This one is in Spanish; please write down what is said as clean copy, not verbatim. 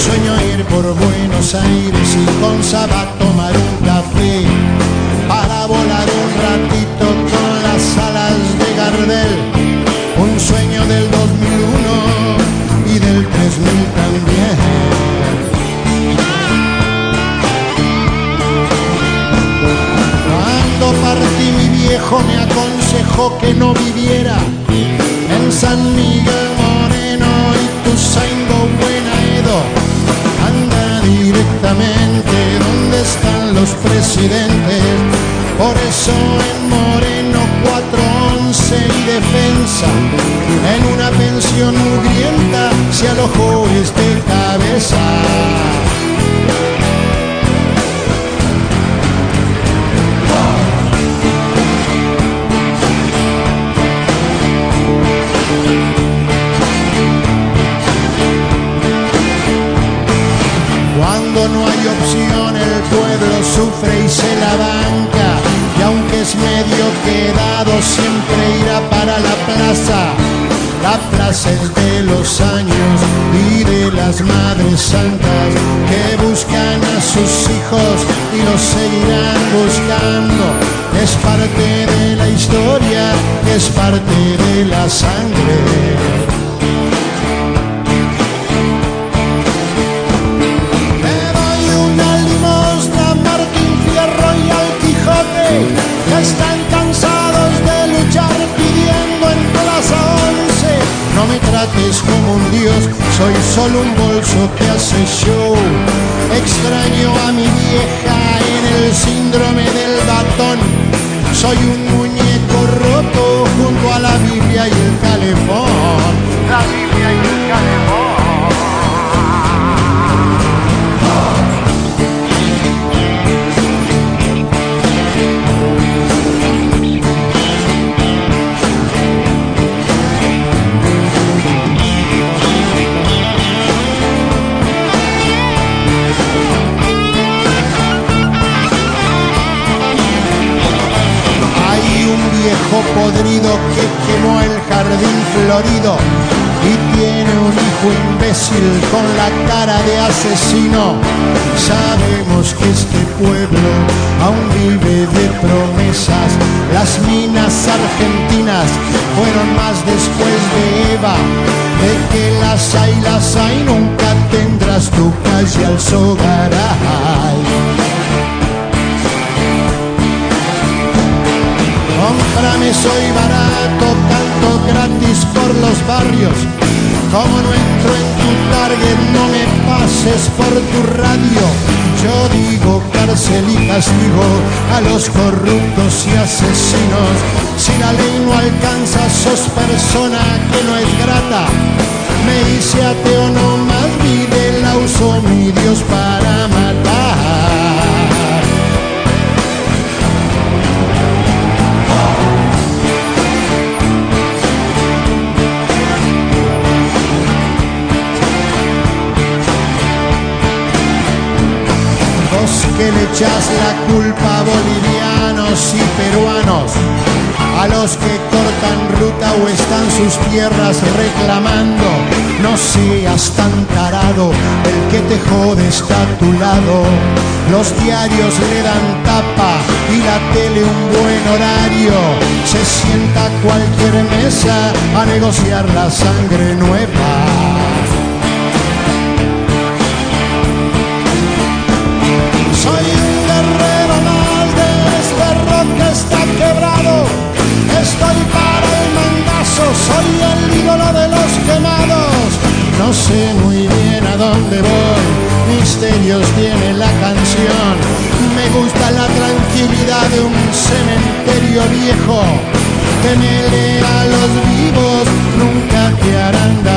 Sueño ir por Buenos Aires y con Saba tomar un café para volar un ratito con las alas de Gardel. Un sueño del 2001 y del 3000 también. Cuando partí mi viejo me aconsejó que no viviera en San Miguel Moreno y Tuzaingo, Buenaedo. Anda directamente donde están los presidentes. Por eso en Moreno 411 y Defensa, en una pensión mugrienta se alojó este cabeza. Cuando no hay opción el pueblo sufre y se la banca, y aunque es medio quedado siempre irá para la plaza. La plaza es de los años y de las madres santas que buscan a sus hijos y los seguirán buscando. Es parte de la historia, es parte de la sangre. Están cansados de luchar pidiendo en Plaza 11. No me trates como un dios, soy solo un bolso que hace show. Extraño a mi vieja en el síndrome del batón. Soy un muñeco roto junto a la Biblia y el calefón. La Biblia y el calefón. Podrido que quemó el jardín florido y tiene un hijo imbécil con la cara de asesino. Sabemos que este pueblo aún vive de promesas. Las minas argentinas fueron más después de Eva. De que las hay, nunca tendrás tu calle al Sogaray. Cómprame, soy barato, canto gratis por los barrios. Como no entro en tu target, no me pases por tu radio. Yo digo cárcel y castigo a los corruptos y asesinos. Si la ley no alcanza, sos persona que no es grata. Me hice ateo, no más vive, la uso mi Dios para matar. Que le echas la culpa a bolivianos y peruanos, a los que cortan ruta o están sus tierras reclamando. No seas tan tarado, el que te jode está a tu lado. Los diarios le dan tapa y la tele un buen horario. Se sienta a cualquier mesa a negociar la sangre nueva. Soy un guerrero más de este rock que está quebrado. Estoy para el mandazo, soy el ídolo de los quemados. No sé muy bien a dónde voy, misterios tiene la canción. Me gusta la tranquilidad de un cementerio viejo. Temele a los vivos, nunca te harán daño.